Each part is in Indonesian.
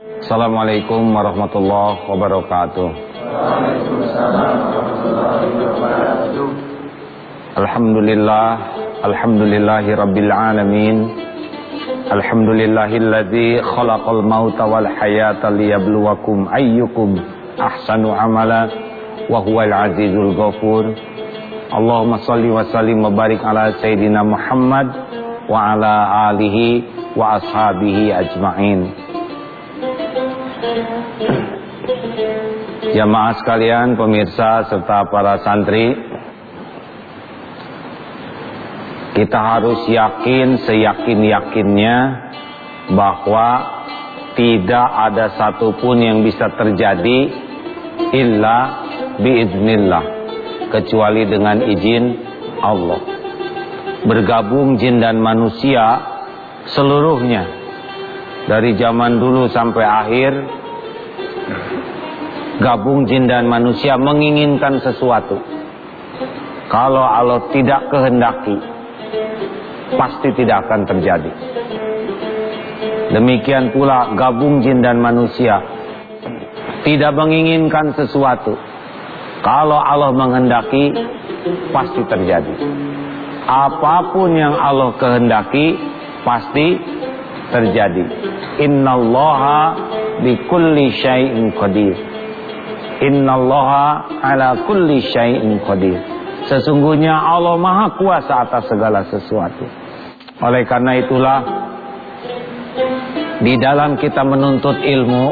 Assalamualaikum warahmatullahi wabarakatuh. Waalaikumsalam warahmatullahi wabarakatuh. Alhamdulillahi rabbil alamin. Alhamdulillahilladzi khalaqal mauta wal hayata liyabluwakum ayyukum ahsanu amala wa huwal azizul ghafur. Allahumma shalli wa sallim wa barik ala sayyidina Muhammad wa ala alihi wa ashabihi ajma'in. Jamaah sekalian, pemirsa serta para santri, kita harus yakin seyakin-yakinnya bahwa tidak ada satupun yang bisa terjadi illa biiznillah, kecuali dengan izin Allah. Bergabung jin dan manusia seluruhnya, dari zaman dulu sampai akhir, gabung jin dan manusia menginginkan sesuatu. Kalau Allah tidak kehendaki, pasti tidak akan terjadi. Demikian pula gabung jin dan manusia tidak menginginkan sesuatu. Kalau Allah menghendaki, pasti terjadi. Apapun yang Allah kehendaki, pasti terjadi. Innallaha bikulli syai'in qadir. Innallaha ala kulli syai'in qadir. Sesungguhnya Allah Maha Kuasa atas segala sesuatu. Oleh karena itulah, di dalam kita menuntut ilmu,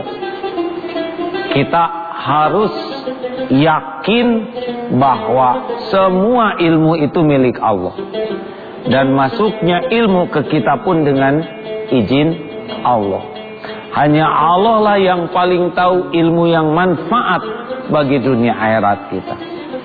kita harus yakin bahwa semua ilmu itu milik Allah. Dan masuknya ilmu ke kita pun dengan izin Allah. Hanya Allah lah yang paling tahu ilmu yang manfaat bagi dunia akhirat kita.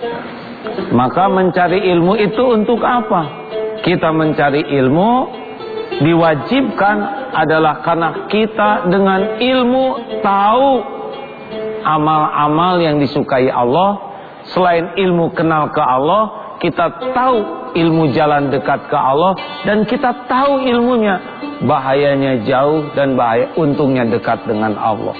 Maka mencari ilmu itu untuk apa? Kita mencari ilmu diwajibkan adalah karena kita dengan ilmu tahu amal-amal yang disukai Allah. Selain ilmu kenal ke Allah, kita tahu ilmu jalan dekat ke Allah, dan kita tahu ilmunya bahayanya jauh dan bahaya untungnya dekat dengan Allah.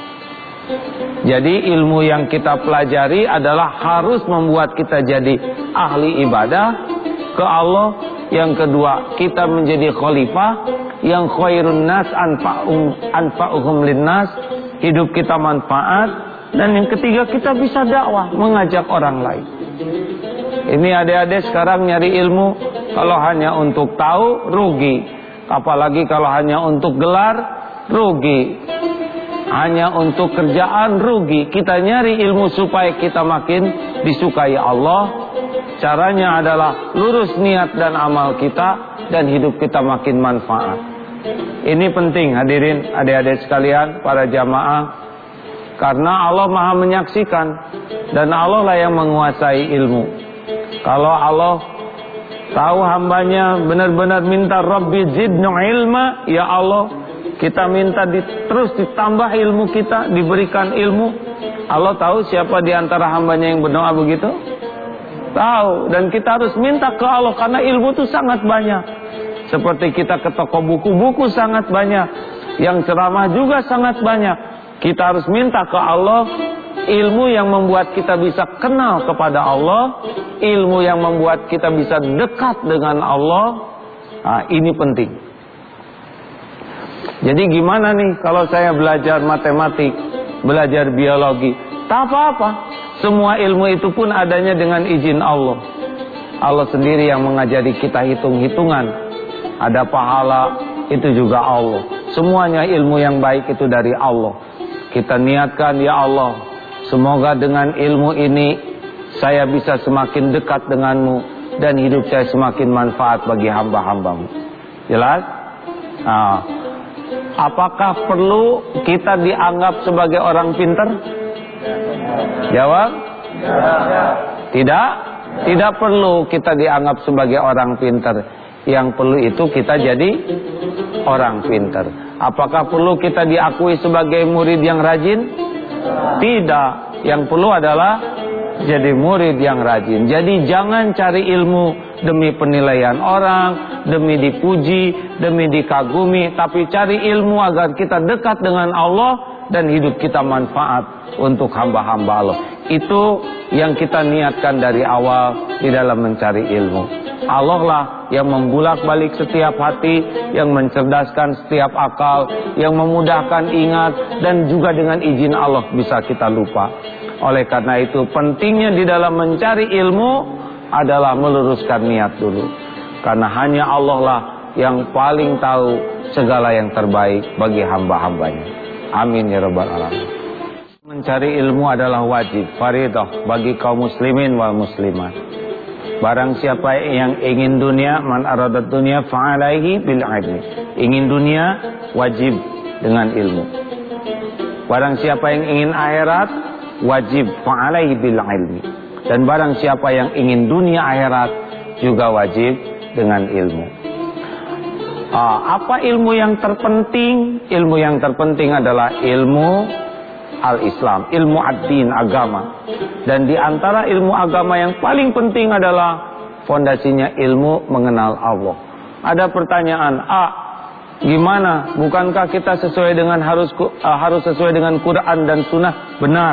Jadi ilmu yang kita pelajari adalah harus membuat kita jadi ahli ibadah ke Allah. Yang kedua, kita menjadi khalifah yang khairun nas anfa'uhum linnas, hidup kita manfaat. Dan yang ketiga, kita bisa dakwah, mengajak orang lain. Ini adik-adik sekarang nyari ilmu, kalau hanya untuk tahu, rugi. Apalagi kalau hanya untuk gelar, rugi. Hanya untuk kerjaan, rugi. Kita nyari ilmu supaya kita makin disukai Allah. Caranya adalah lurus niat dan amal kita, dan hidup kita makin manfaat. Ini penting, hadirin adik-adik sekalian, para jamaah. Karena Allah Maha menyaksikan, dan Allah lah yang menguasai ilmu. Kalau Allah tahu hambanya benar-benar minta Rabbi zidnu ilma, ya Allah, kita minta terus ditambah ilmu kita, diberikan ilmu. Allah tahu siapa di antara hambanya yang berdoa begitu? Tahu. Dan kita harus minta ke Allah, karena ilmu itu sangat banyak. Seperti kita ke toko buku sangat banyak, yang ceramah juga sangat banyak. Kita harus minta ke Allah ilmu yang membuat kita bisa kenal kepada Allah, ilmu yang membuat kita bisa dekat dengan Allah. Nah, ini penting. Jadi gimana nih kalau saya belajar matematik, belajar biologi? Tak apa-apa. Semua ilmu itu pun adanya dengan izin Allah. Allah sendiri yang mengajari kita hitung-hitungan. Ada pahala, itu juga Allah. Semuanya ilmu yang baik itu dari Allah. Kita niatkan, ya Allah, semoga dengan ilmu ini saya bisa semakin dekat denganmu, dan hidup saya semakin manfaat bagi hamba-hambamu. Jelas? Nah, apakah perlu kita dianggap sebagai orang pintar? Jawab? Tidak? Tidak perlu kita dianggap sebagai orang pintar. Yang perlu itu kita jadi orang pintar. Apakah perlu kita diakui sebagai murid yang rajin? Tidak. Yang perlu adalah jadi murid yang rajin. Jadi jangan cari ilmu demi penilaian orang, demi dipuji, demi dikagumi, tapi cari ilmu agar kita dekat dengan Allah, dan hidup kita manfaat untuk hamba-hamba Allah. Itu yang kita niatkan dari awal di dalam mencari ilmu. Allah lah yang membulak-balik setiap hati, yang mencerdaskan setiap akal, yang memudahkan ingat, dan juga dengan izin Allah bisa kita lupa. Oleh karena itu pentingnya di dalam mencari ilmu adalah meluruskan niat dulu. Karena hanya Allah lah yang paling tahu segala yang terbaik bagi hamba-hambanya. Amin ya rabbal alamin. Mencari ilmu adalah wajib, faridah bagi kaum muslimin wal muslimat. Barang siapa yang ingin dunia, man aradat dunia fa'alaihi bil ilmi. Ingin dunia wajib dengan ilmu. Barang siapa yang ingin akhirat wajib fa'alaihi bil ilmi. Dan barang siapa yang ingin dunia akhirat juga wajib dengan ilmu. Apa ilmu yang terpenting? Ilmu yang terpenting adalah ilmu al-Islam, ilmu ad-din, agama. Dan di antara ilmu agama yang paling penting adalah fondasinya ilmu mengenal Allah. Ada pertanyaan, gimana? Bukankah kita sesuai dengan harus sesuai dengan Quran dan Sunnah? Benar.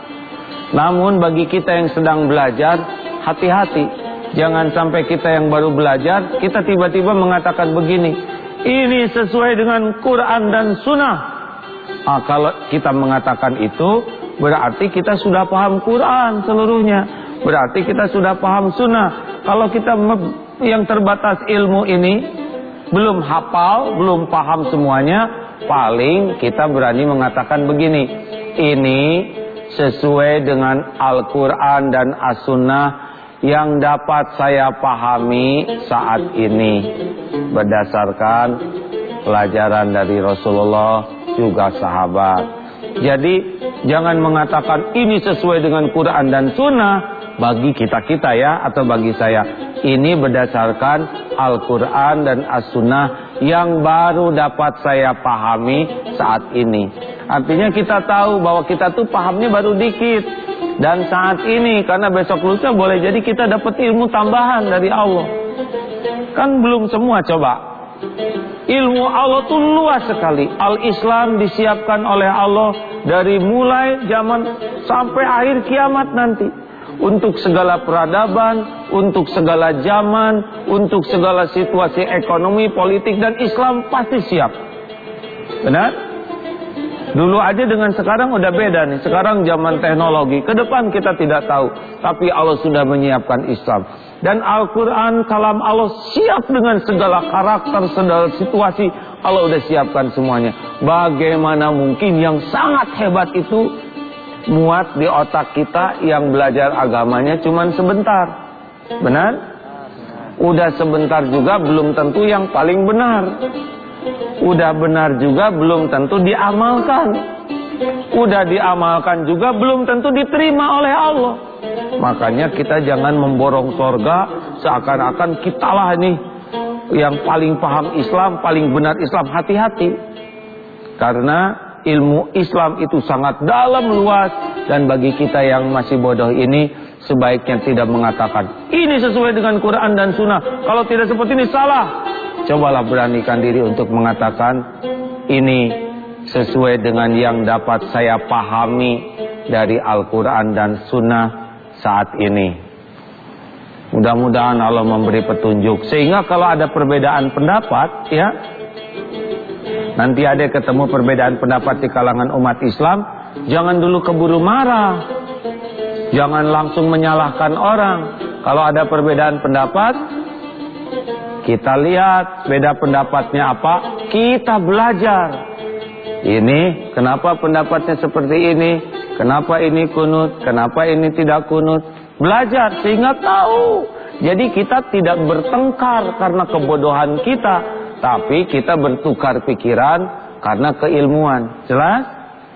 Namun bagi kita yang sedang belajar, hati-hati. Jangan sampai kita yang baru belajar, kita tiba-tiba mengatakan begini, ini sesuai dengan Quran dan Sunnah. Kalau kita mengatakan itu, berarti kita sudah paham Quran seluruhnya. Berarti kita sudah paham Sunnah. Kalau kita yang terbatas ilmu ini, belum hafal, belum paham semuanya, paling kita berani mengatakan begini, ini sesuai dengan Al-Quran dan As-Sunnah yang dapat saya pahami saat ini berdasarkan pelajaran dari Rasulullah juga sahabat. Jadi jangan mengatakan ini sesuai dengan Quran dan Sunnah bagi kita ya, atau bagi saya. Ini berdasarkan Al-Quran dan As-Sunnah yang baru dapat saya pahami saat ini. Artinya kita tahu bahwa kita tuh pahamnya baru dikit dan saat ini, karena besok lusa boleh jadi kita dapat ilmu tambahan dari Allah. Kan belum semua, coba. Ilmu Allah itu luas sekali. Al-Islam disiapkan oleh Allah dari mulai zaman sampai akhir kiamat nanti. Untuk segala peradaban, untuk segala zaman, untuk segala situasi ekonomi, politik, dan Islam pasti siap. Benar? Dulu aja dengan sekarang udah beda nih. Sekarang zaman teknologi, ke depan kita tidak tahu. Tapi Allah sudah menyiapkan Islam. Dan Al-Quran, kalam Allah siap dengan segala karakter, segala situasi. Allah udah siapkan semuanya. Bagaimana mungkin yang sangat hebat itu muat di otak kita yang belajar agamanya cuman sebentar. Benar? Udah sebentar juga belum tentu yang paling benar. Udah benar juga belum tentu diamalkan. Udah diamalkan juga belum tentu diterima oleh Allah. Makanya kita jangan memborong sorga seakan-akan kitalah nih yang paling paham Islam, paling benar Islam. Hati-hati. Karena ilmu Islam itu sangat dalam, luas. Dan bagi kita yang masih bodoh ini, sebaiknya tidak mengatakan ini sesuai dengan Quran dan Sunnah. Kalau tidak seperti ini salah. Cobalah beranikan diri untuk mengatakan ini sesuai dengan yang dapat saya pahami dari Al-Quran dan Sunnah saat ini. Mudah-mudahan Allah memberi petunjuk. Sehingga kalau ada perbedaan pendapat, ya, nanti ada ketemu perbedaan pendapat di kalangan umat Islam, jangan dulu keburu marah. Jangan langsung menyalahkan orang. Kalau ada perbedaan pendapat, kita lihat beda pendapatnya apa, kita belajar. Ini kenapa pendapatnya seperti ini, kenapa ini kunut, kenapa ini tidak kunut. Belajar sehingga tahu. Jadi kita tidak bertengkar karena kebodohan kita, tapi kita bertukar pikiran karena keilmuan. Jelas?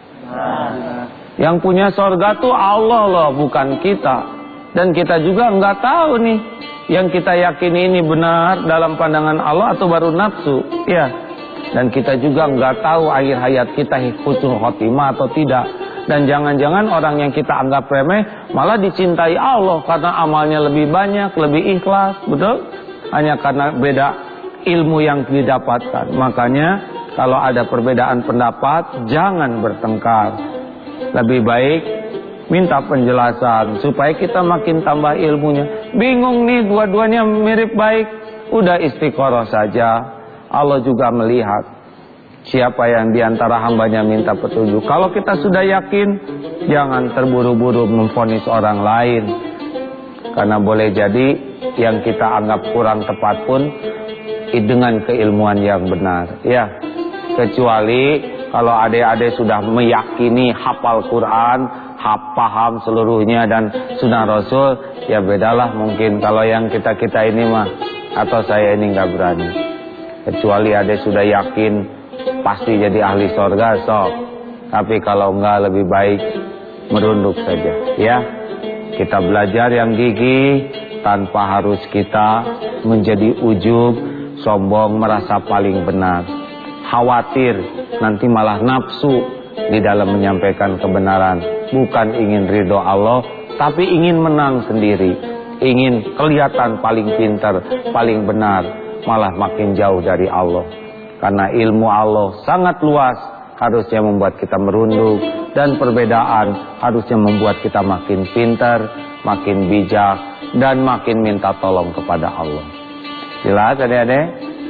Yang punya sorga tuh Allah loh, bukan kita. Dan kita juga nggak tahu nih, yang kita yakini ini benar dalam pandangan Allah atau baru nafsu, ya. Dan kita juga nggak tahu akhir hayat kita husnul khotimah atau tidak. Dan jangan-jangan orang yang kita anggap remeh malah dicintai Allah karena amalnya lebih banyak, lebih ikhlas, betul? Hanya karena beda ilmu yang didapatkan. Makanya Kalau ada perbedaan pendapat, jangan bertengkar. Lebih baik minta penjelasan supaya kita makin tambah ilmunya. Bingung nih, dua-duanya mirip baik, udah istiqoroh saja. Allah juga melihat siapa yang diantara hambanya minta petunjuk. Kalau kita sudah yakin, jangan terburu-buru memvonis orang lain. Karena boleh jadi yang kita anggap kurang tepat pun dengan keilmuan yang benar. Ya, kecuali kalau adik-adik sudah meyakini hafal Quran, paham seluruhnya dan sunnah Rasul, ya bedalah mungkin. Kalau yang kita ini mah, atau saya ini nggak berani. Kecuali adik sudah yakin pasti jadi ahli sorga, sok. Tapi kalau enggak, lebih baik merunduk saja. Ya, kita belajar yang gigih tanpa harus kita menjadi ujub, sombong, merasa paling benar. Khawatir nanti malah nafsu di dalam menyampaikan kebenaran. Bukan ingin ridho Allah, tapi ingin menang sendiri. Ingin kelihatan paling pintar, paling benar, malah makin jauh dari Allah. Karena ilmu Allah sangat luas, harusnya membuat kita merunduk. Dan perbedaan harusnya membuat kita makin pintar, makin bijak, dan makin minta tolong kepada Allah. Jelas adik-adik?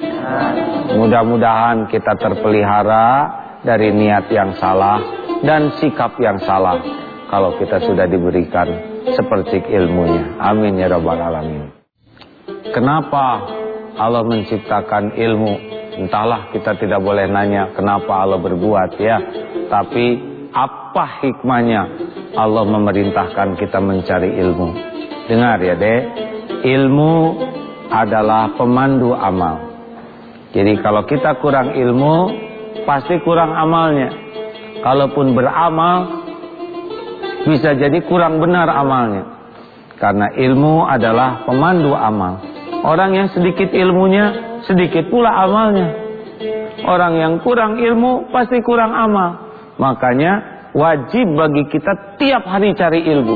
Mudah-mudahan kita terpelihara dari niat yang salah dan sikap yang salah kalau kita sudah diberikan seperti ilmunya. Amin ya rabbal alamin. Kenapa Allah menciptakan ilmu? Entahlah, kita tidak boleh nanya kenapa Allah berbuat, ya. Tapi apa hikmahnya Allah memerintahkan kita mencari ilmu? Dengar ya dek, ilmu adalah pemandu amal. Jadi kalau kita kurang ilmu, pasti kurang amalnya. Kalaupun beramal, bisa jadi kurang benar amalnya. Karena ilmu adalah pemandu amal. Orang yang sedikit ilmunya, sedikit pula amalnya. Orang yang kurang ilmu, pasti kurang amal. Makanya wajib bagi kita tiap hari cari ilmu.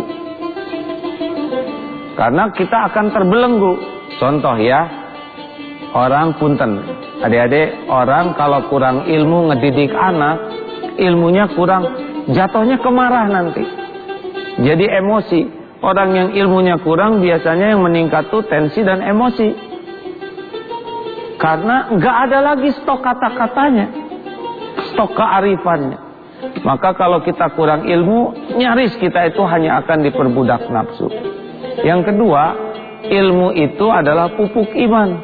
Karena kita akan terbelenggu. Contoh ya, orang punten, adik-adik, orang kalau kurang ilmu ngedidik anak, ilmunya kurang, jatuhnya kemarah nanti. Jadi emosi. Orang yang ilmunya kurang biasanya yang meningkat tuh tensi dan emosi. Karena nggak ada lagi stok kata-katanya, stok kearifannya. Maka kalau kita kurang ilmu, nyaris kita itu hanya akan diperbudak nafsu. Yang kedua, ilmu itu adalah pupuk iman.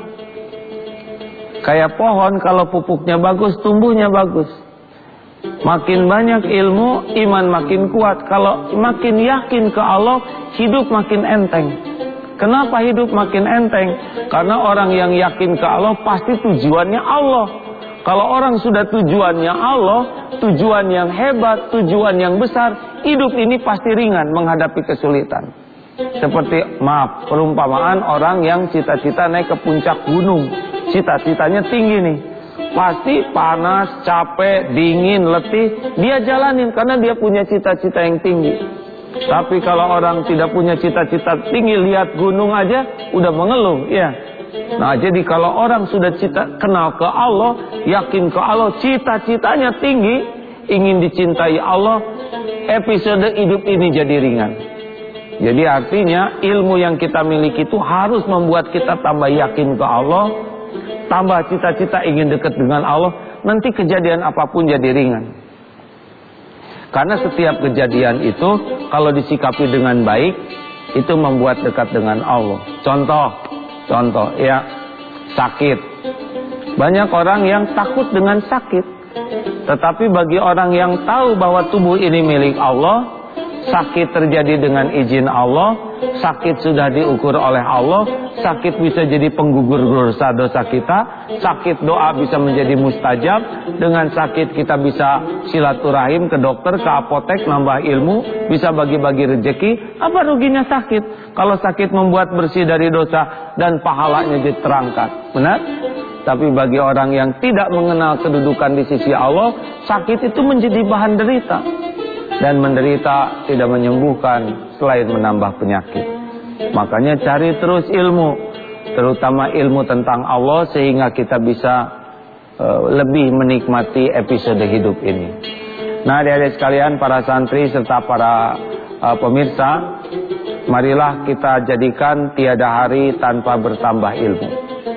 Kayak pohon, kalau pupuknya bagus, tumbuhnya bagus. Makin banyak ilmu, iman makin kuat. Kalau makin yakin ke Allah, hidup makin enteng. Kenapa hidup makin enteng? Karena orang yang yakin ke Allah pasti tujuannya Allah. Kalau orang sudah tujuannya Allah, tujuan yang hebat, tujuan yang besar, hidup ini pasti ringan menghadapi kesulitan. Seperti, perumpamaan orang yang cita-cita naik ke puncak gunung. Cita-citanya tinggi nih. Pasti panas, capek, dingin, letih, dia jalanin karena dia punya cita-cita yang tinggi. Tapi kalau orang tidak punya cita-cita tinggi, lihat gunung aja udah mengeluh, ya. Nah, jadi kalau orang sudah kenal ke Allah, yakin ke Allah, cita-citanya tinggi, ingin dicintai Allah, episode hidup ini jadi ringan. Jadi artinya ilmu yang kita miliki itu harus membuat kita tambah yakin ke Allah, tambah cita-cita ingin dekat dengan Allah, nanti kejadian apapun jadi ringan. Karena setiap kejadian itu kalau disikapi dengan baik, itu membuat dekat dengan Allah. Contoh ya, sakit. Banyak orang yang takut dengan sakit. Tetapi bagi orang yang tahu bahwa tubuh ini milik Allah, sakit terjadi dengan izin Allah, sakit sudah diukur oleh Allah, sakit bisa jadi penggugur dosa-dosa kita, sakit doa bisa menjadi mustajab, dengan sakit kita bisa silaturahim ke dokter, ke apotek, nambah ilmu, bisa bagi-bagi rezeki. Apa ruginya sakit? Kalau sakit membuat bersih dari dosa dan pahalanya diterangkan, benar? Tapi bagi orang yang tidak mengenal kedudukan di sisi Allah, sakit itu menjadi bahan derita. Dan menderita tidak menyembuhkan selain menambah penyakit. Makanya cari terus ilmu, terutama ilmu tentang Allah, sehingga kita bisa lebih menikmati episode hidup ini. Nah, adik-adik sekalian, para santri serta para pemirsa, marilah kita jadikan tiada hari tanpa bertambah ilmu.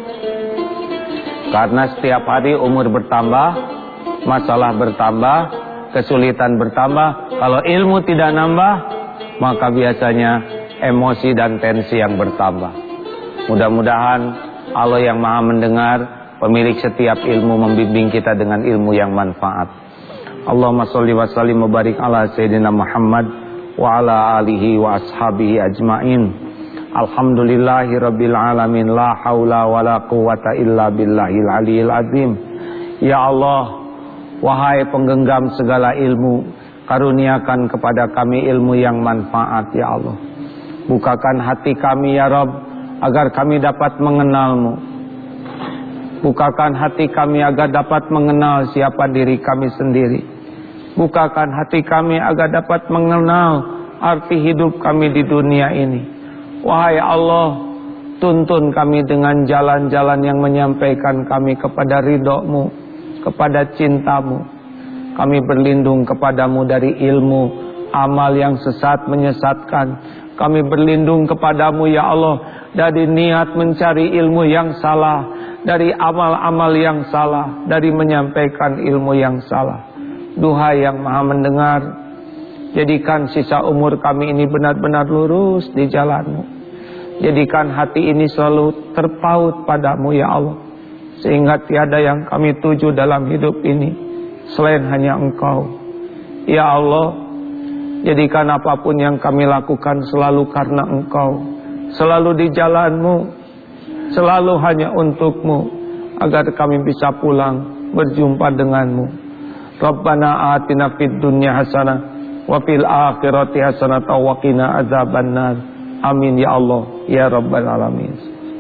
Karena setiap hari umur bertambah, masalah bertambah, kesulitan bertambah. Kalau ilmu tidak nambah, maka biasanya emosi dan tensi yang bertambah. Mudah-mudahan Allah yang Maha Mendengar, pemilik setiap ilmu, membimbing kita dengan ilmu yang manfaat. Allahumma sholli wa sallim wa barik ala Sayyidina Muhammad wa ala alihi wa ashabihi ajma'in. Alhamdulillahi rabbil alamin, la haula wa la quwata illa billahil aliyil azim. Ya Allah, wahai penggenggam segala ilmu, karuniakan kepada kami ilmu yang manfaat ya Allah. Bukakan hati kami ya Rabb, agar kami dapat mengenal-Mu. Bukakan hati kami agar dapat mengenal siapa diri kami sendiri. Bukakan hati kami agar dapat mengenal arti hidup kami di dunia ini. Wahai Allah, tuntun kami dengan jalan-jalan yang menyampaikan kami kepada ridho-Mu, kepada cinta-Mu. Kami berlindung kepadamu dari ilmu, amal yang sesat menyesatkan. Kami berlindung kepadamu ya Allah dari niat mencari ilmu yang salah, dari amal-amal yang salah, dari menyampaikan ilmu yang salah. Duhai yang Maha Mendengar, jadikan sisa umur kami ini benar-benar lurus di jalan-Mu. Jadikan hati ini selalu terpaut padamu ya Allah, sehingga tiada yang kami tuju dalam hidup ini selain hanya Engkau. Ya Allah, jadikan apapun yang kami lakukan selalu karena Engkau, selalu di jalan-Mu, selalu hanya untuk-Mu, agar kami bisa pulang berjumpa dengan-Mu. Rabbana atina fid dunya hasanah wa fil akhirati hasanah wa qina adzabannar. Amin ya Allah ya Rabbal alamin.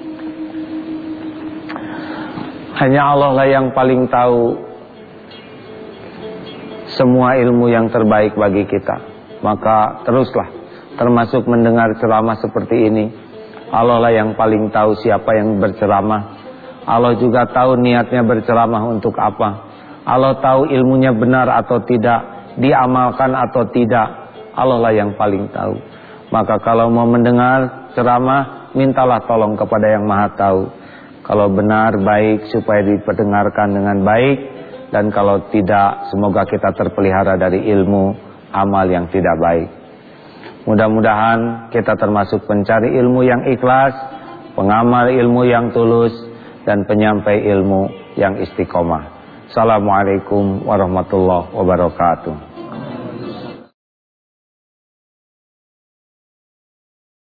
Hanya Allah lah yang paling tahu semua ilmu yang terbaik bagi kita. Maka teruslah, termasuk mendengar ceramah seperti ini. Allah lah yang paling tahu siapa yang berceramah. Allah juga tahu niatnya berceramah untuk apa. Allah tahu ilmunya benar atau tidak, diamalkan atau tidak. Allah lah yang paling tahu. Maka kalau mau mendengar ceramah, mintalah tolong kepada yang Maha Tahu. Kalau benar, baik, supaya diperdengarkan dengan baik. Dan kalau tidak, semoga kita terpelihara dari ilmu amal yang tidak baik. Mudah-mudahan kita termasuk pencari ilmu yang ikhlas, pengamal ilmu yang tulus, dan penyampai ilmu yang istiqomah. Assalamualaikum warahmatullahi wabarakatuh.